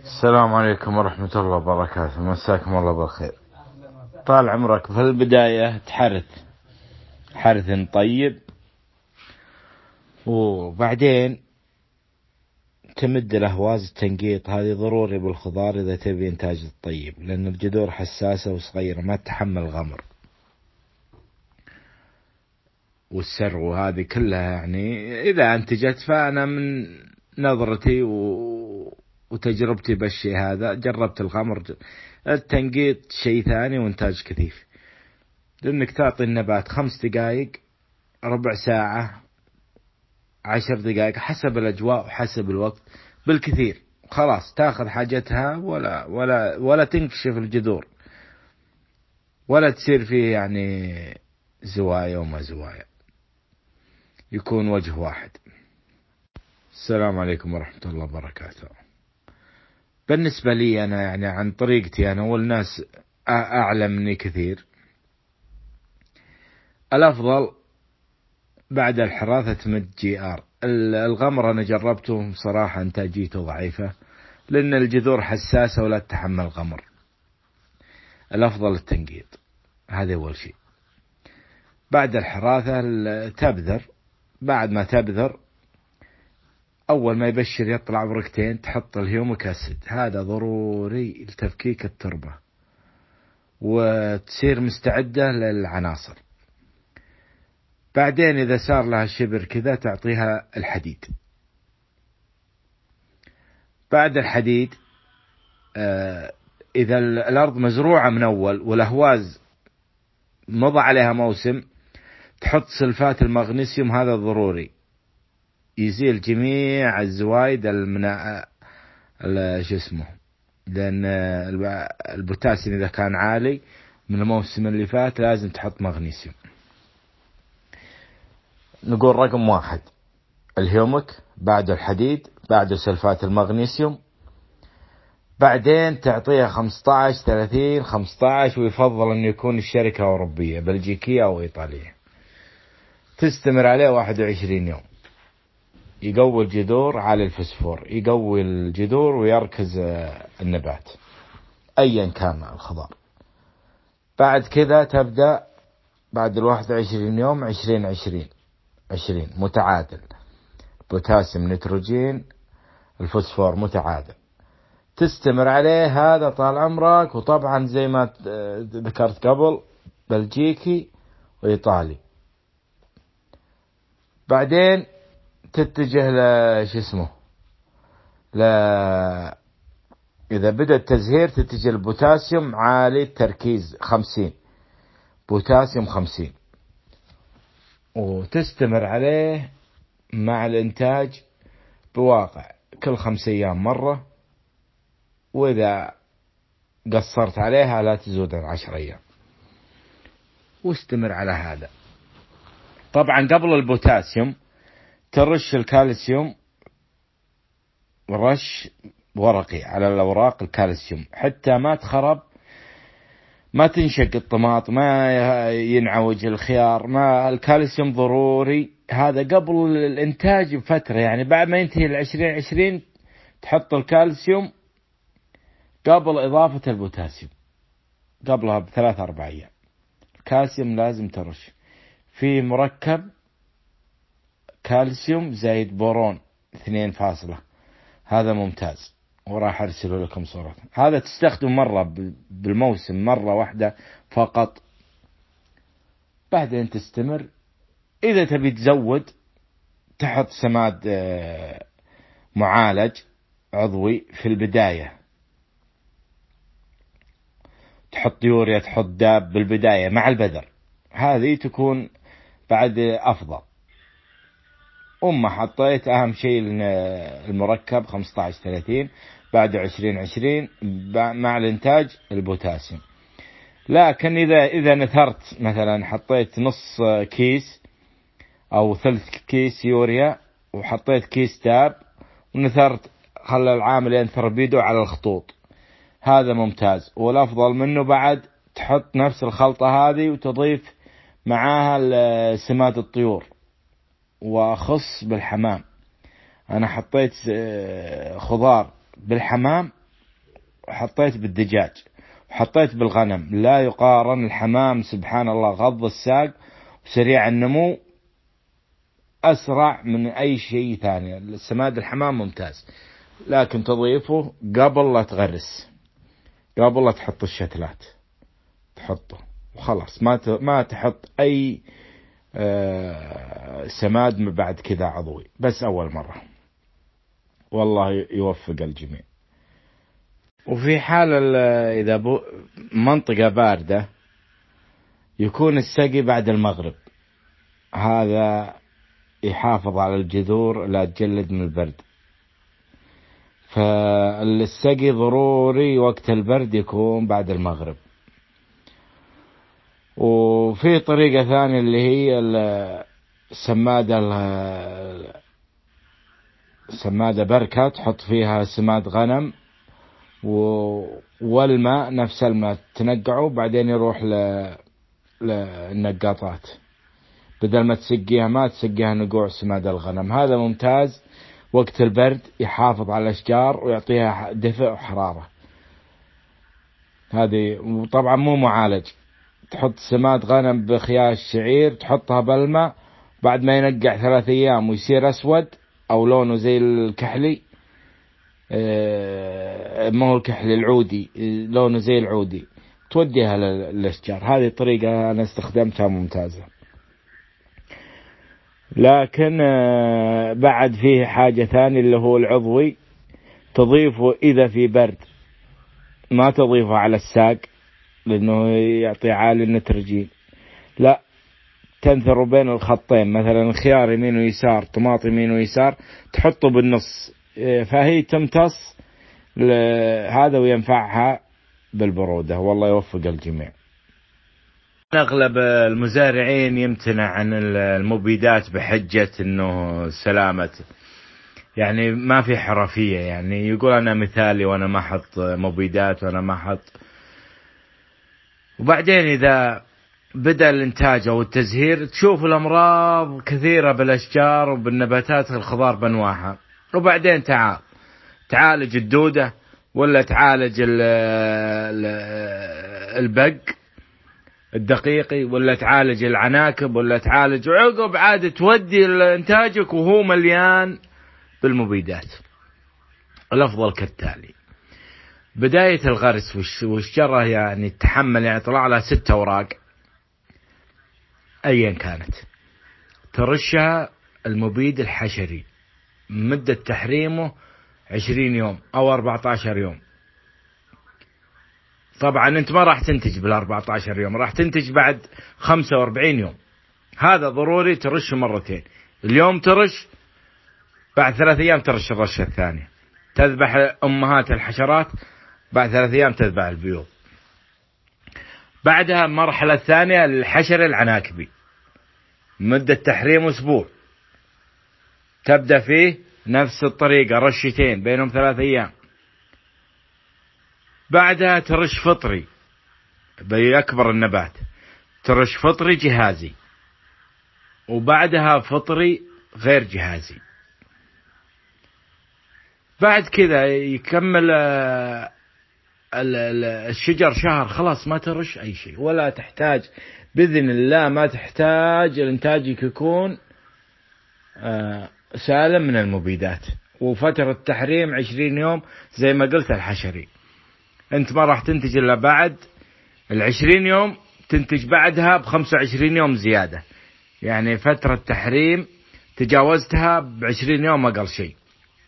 السلام عليكم ورحمة الله وبركاته، مساكم الله بالخير. طال عمرك، في البداية حرث طيب، وبعدين تمد الأهواز التنقيط. هذه ضروري بالخضار إذا تبي إنتاج الطيب، لأن الجذور حساسة وصغيرة ما تتحمل غمر والسرو، وهذه كلها يعني إذا أنتجت. فأنا من نظرتي وتجربتي بالشيء هذا، جربت الغمر. التنقيط شيء ثاني وإنتاج كثيف، لأنك تعطي النبات 5 دقائق، ربع ساعة، 10 دقائق، حسب الأجواء وحسب الوقت بالكثير، خلاص تأخذ حاجتها، ولا تنكشف الجذور، ولا تصير فيه يعني زوايا وما زوايا، يكون وجه واحد. السلام عليكم ورحمة الله وبركاته. بالنسبة لي أنا، يعني عن طريقتي أنا والناس أعلم مني كثير، الأفضل بعد الحراثة تمد جي ار. الغمر أنا جربته بصراحة إنتاجيته ضعيفة، لأن الجذور حساسة ولا تتحمل غمر. الأفضل التنقيط، هذا أول شيء. بعد الحراثة تبذر. بعد ما تبذر، أول ما يبشر يطلع ورقتين، تحط الهيوميك أسيد، هذا ضروري لتفكيك التربة وتصير مستعدة للعناصر. بعدين إذا صار لها شبر كذا، تعطيها الحديد. بعد الحديد، إذا الأرض مزروعة من أول والأهواز مضى عليها موسم، تحط سلفات المغنيسيوم، هذا ضروري، يزيل جميع الزوايد شو اسمه، لأن البوتاسيوم إذا كان عالي من الموسم اللي فات لازم تحط مغنيسيوم. نقول رقم 1 الهيومك، بعده الحديد، بعده سلفات المغنيسيوم. بعدين تعطيها 15-30-15، ويفضل أن يكون الشركة أوروبية، بلجيكية أو إيطالية. تستمر عليه 21 يوم. يقوي الجذور على الفسفور، يقوي الجذور ويركز النبات أيا كان الخضار. بعد كذا تبدأ بعد 21 يوم 20-20-20 متعادل، بوتاسيوم نيتروجين الفوسفور متعادل. تستمر عليه هذا طال عمرك. وطبعا زي ما ذكرت قبل، بلجيكي وإيطالي. بعدين تتجه إذا بدأ التزهير، تتجه البوتاسيوم عالي التركيز 50، بوتاسيوم 50، وتستمر عليه مع الإنتاج بواقع كل 5 أيام مرة. وإذا قصرت عليها لا تزود عن 10 أيام، واستمر على هذا. طبعا قبل البوتاسيوم ترش الكالسيوم، رش ورقي على الأوراق، الكالسيوم حتى ما تخرب، ما تنشق الطماط، ما ينعوج الخيار. ما الكالسيوم ضروري هذا قبل الإنتاج بفترة، يعني بعد ما ينتهي 20-20 تحط الكالسيوم قبل إضافة البوتاسيوم، قبلها ب3-4 أيام. الكالسيوم لازم ترش في مركب كالسيوم زائد بورون 2، هذا ممتاز، وراح أرسله لكم صورة. هذا تستخدم مرة بالموسم، مرة واحدة فقط. بعدين تستمر. إذا تبي تزود، تحط سماد معالج عضوي في البداية، تحط يوريا، تحط داب بالبداية مع البذر، هذه تكون بعد أفضل. حطيت أهم شيء المركب 15-30، بعد 20-20 مع الإنتاج البوتاسيوم. لكن إذا نثرت مثلا، حطيت نص كيس أو ثلث كيس يوريا، وحطيت كيس داب، ونثرت، خلى العامل ينثر بيده على الخطوط، هذا ممتاز. والأفضل منه بعد تحط نفس الخلطة هذه وتضيف معاها سماد الطيور. وأخص بالحمام، أنا حطيت خضار بالحمام وحطيت بالدجاج وحطيت بالغنم لا يقارن. الحمام سبحان الله غض الساق وسريع النمو، أسرع من أي شيء ثاني. السماد الحمام ممتاز، لكن تضيفه قبل لا تغرس، قبل لا تحط الشتلات، تحطه وخلاص. ما تحط أي سماد بعد كذا عضوي، بس أول مرة. والله يوفق الجميع. وفي حال إذا منطقة باردة يكون السقي بعد المغرب، هذا يحافظ على الجذور لا تجلد من البرد. فالسقي ضروري وقت البرد يكون بعد المغرب. وفي طريقة ثانية اللي هي سمادة بركة، تحط فيها سماد غنم والماء نفس الماء تنقعه، بعدين يروح للنقاطات، بدل ما تسقيها ماء تسقيها نقوع سماد الغنم. هذا ممتاز وقت البرد، يحافظ على الأشجار ويعطيها دفء وحرارة. هذه طبعا مو معالج. تحط سماد غنم بخياش شعير، تحطها بالماء، بعد ما ينقع 3 أيام ويصير أسود أو لونه زي الكحلي، ما هو الكحلي العودي، لونه زي العودي، توديها للأشجار. هذه طريقة أنا استخدمتها ممتازة. لكن بعد فيه حاجة ثانية اللي هو العضوي، تضيفه إذا في برد، ما تضيفه على الساق لأنه يعطي عالي النيتروجين، لا، تنثر بين الخطين، مثلا الخيار يمين ويسار، طماطم يمين ويسار، تحطه بالنص، فهي تمتص هذا وينفعها بالبرودة. والله يوفق الجميع. أغلب المزارعين يمتنع عن المبيدات بحجة إنه سلامة، يعني ما في حرفية، يعني يقول أنا مثالي وأنا ما أحط مبيدات وأنا ما أحط. وبعدين إذا بدأ الإنتاج أو التزهير تشوف الأمراض كثيرة بالأشجار وبالنباتات الخضار بأنواعها، وبعدين تعالج الدودة ولا تعالج البق الدقيقي ولا تعالج العناكب ولا تعالج، وعقب عاد تودي إنتاجك وهو مليان بالمبيدات. الأفضل كالتالي: بداية الغرس والشجرة يعني تحمل، يعني طلع لها 6 أوراق أيا كانت، ترشها المبيد الحشري، مدة تحريمه 20 يوم أو 14 يوم. طبعا أنت ما راح تنتج بال14 يوم، راح تنتج بعد 45 يوم. هذا ضروري ترش مرتين، اليوم ترش، بعد 3 أيام ترش الرشة الثانية، تذبح أمهات الحشرات، بعد 3 أيام تذبح البيوض. بعدها المرحلة الثانية الحشر العناكبي، مدة تحريم أسبوع، تبدأ فيه نفس الطريقة، رشتين بينهم 3 أيام. بعدها ترش فطري بيكبر النبات، ترش فطري جهازي، وبعدها فطري غير جهازي. بعد كذا يكمل الشجر شهر، خلاص ما ترش أي شيء ولا تحتاج، بإذن الله ما تحتاج، إنتاجك يكون سالم من المبيدات. وفترة تحريم 20 يوم زي ما قلت الحشري، أنت ما راح تنتج إلا بعد 20 يوم، تنتج بعدها 25 يوم زيادة، يعني فترة تحريم تجاوزتها 20 يوم أقل شيء.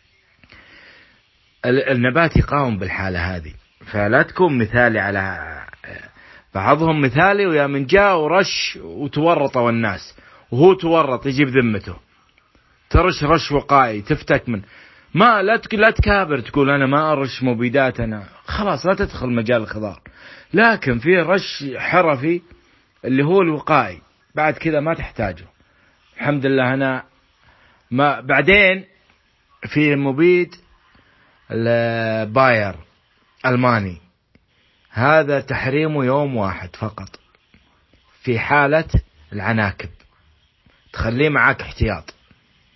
النبات يقاوم بالحالة هذه، فلا تكون مثالي على بعضهم، مثالي ويا من جاء ورش وتورطوا الناس، وهو تورط يجيب ذمته، ترش رش وقائي تفتك من ما لا تكابر تقول أنا ما أرش مبيدات، أنا خلاص لا تدخل مجال الخضار. لكن في رش حرفي اللي هو الوقائي، بعد كذا ما تحتاجه. الحمد لله أنا ما بعدين في مبيد الباير ألماني، هذا تحريمه يوم واحد فقط في حالة العناكب، تخليه معك احتياط.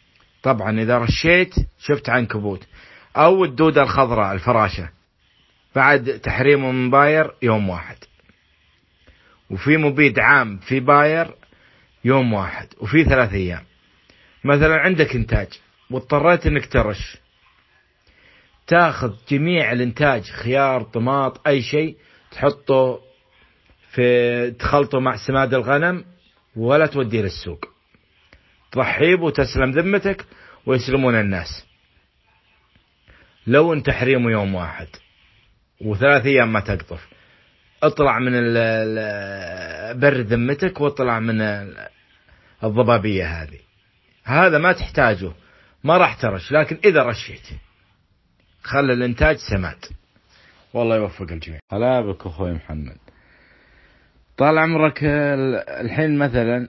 طبعا إذا رشيت شفت عنكبوت أو الدودة الخضراء الفراشة، بعد تحريمه من باير يوم واحد، وفي مبيد عام في باير يوم واحد، وفي 3 أيام. مثلا عندك إنتاج واضطريت إنك ترش، تاخذ جميع الإنتاج، خيار، طماط، أي شيء، تحطه تخلطه مع سماد الغنم ولا توديه للسوق، تضحيه وتسلم ذمتك ويسلمون الناس. لو ان تحريمه يوم واحد و3 أيام ما تقطف، اطلع من بر ذمتك واطلع من الضبابية هذه. هذا ما تحتاجه، ما راح ترش، لكن إذا رشيت خلي الإنتاج سماد. والله يوفق الجميع. هلا بك أخوي محمد. طال عمرك، الحين مثلا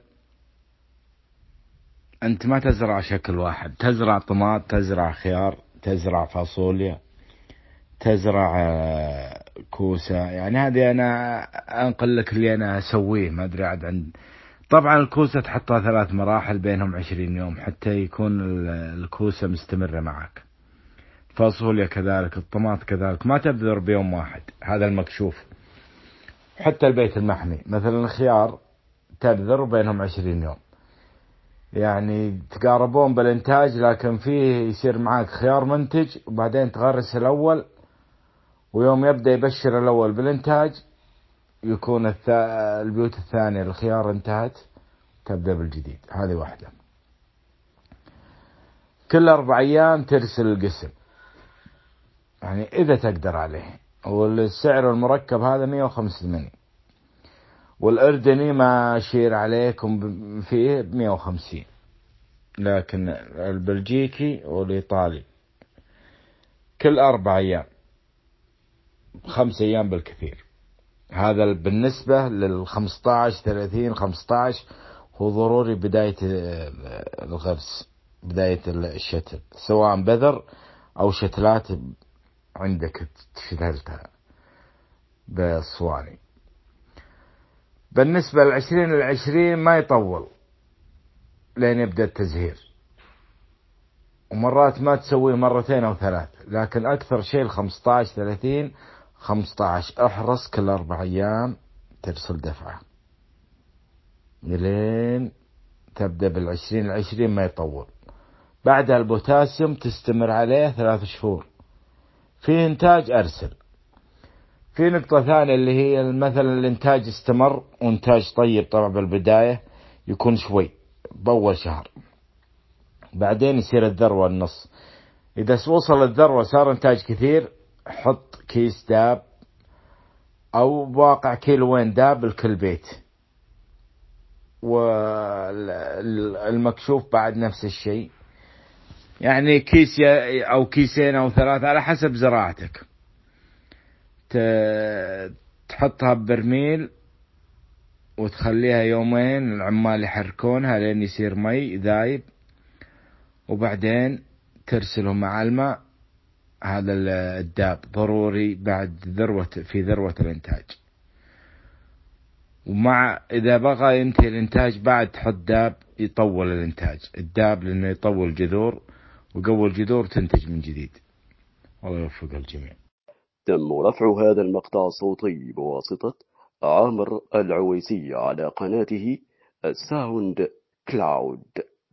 أنت ما تزرع شكل واحد، تزرع طماط، تزرع خيار، تزرع فاصوليا، تزرع كوسة. يعني هذه أنا أنقل لك اللي أنا أسويه، ما أدري عاد عند. طبعا الكوسة تحطها 3 مراحل بينهم 20 يوم حتى يكون الكوسة مستمرة معك. فاصوليا كذلك، الطماط كذلك، ما تبذر بيوم واحد، هذا المكشوف. حتى البيت المحمي مثلا الخيار تبذر بينهم 20 يوم، يعني تقاربون بالإنتاج، لكن فيه يصير معاك خيار منتج وبعدين تغرس الأول، ويوم يبدأ يبشر الأول بالإنتاج يكون البيوت الثانية الخيار انتهت، تبدأ بالجديد. هذه واحدة. كل 4 أيام ترسل القسم، يعني إذا تقدر عليه. والسعر المركب هذا 185، والأردني ما أشير عليكم فيه 150، لكن البلجيكي والإيطالي كل 4 أيام، 5 أيام بالكثير. هذا بالنسبة لل15 30 15 هو ضروري بداية الغرس، بداية الشتل، سواء بذر أو شتلات عندك تشتلتها بالصواني. بالنسبة ل20 ما يطول لين يبدأ التزهير، ومرات ما تسويه 2 أو 3، لكن أكثر شيء 15 30 15. احرص كل 4 أيام ترسل دفعة لين تبدأ ال20 ما يطول. بعدها البوتاسيوم تستمر عليه 3 شهور، في إنتاج أرسل. في نقطة ثانية اللي هي مثلا الإنتاج استمر وإنتاج طيب، طبعا بالبداية يكون شوي بأول شهر، بعدين يصير الذروة النص. إذا وصل الذروة صار إنتاج كثير، حط كيس داب أو بواقع كيلوين داب لكل بيت، والمكشوف بعد نفس الشيء، يعني كيس أو كيسين أو 3 على حسب زراعتك. تحطها ببرميل وتخليها يومين العمال يحركونها لين يصير مي ذايب، وبعدين ترسله مع الماء. هذا الداب ضروري بعد في ذروة الإنتاج. ومع إذا بغى ينتهي الإنتاج بعد تحط داب يطول الإنتاج، الداب لأنه يطول جذور، وقوي الجذور تنتج من جديد. الله يوفق الجميع. تم رفع هذا المقطع الصوتي بواسطة عامر العويسي على قناته الساوند كلاود.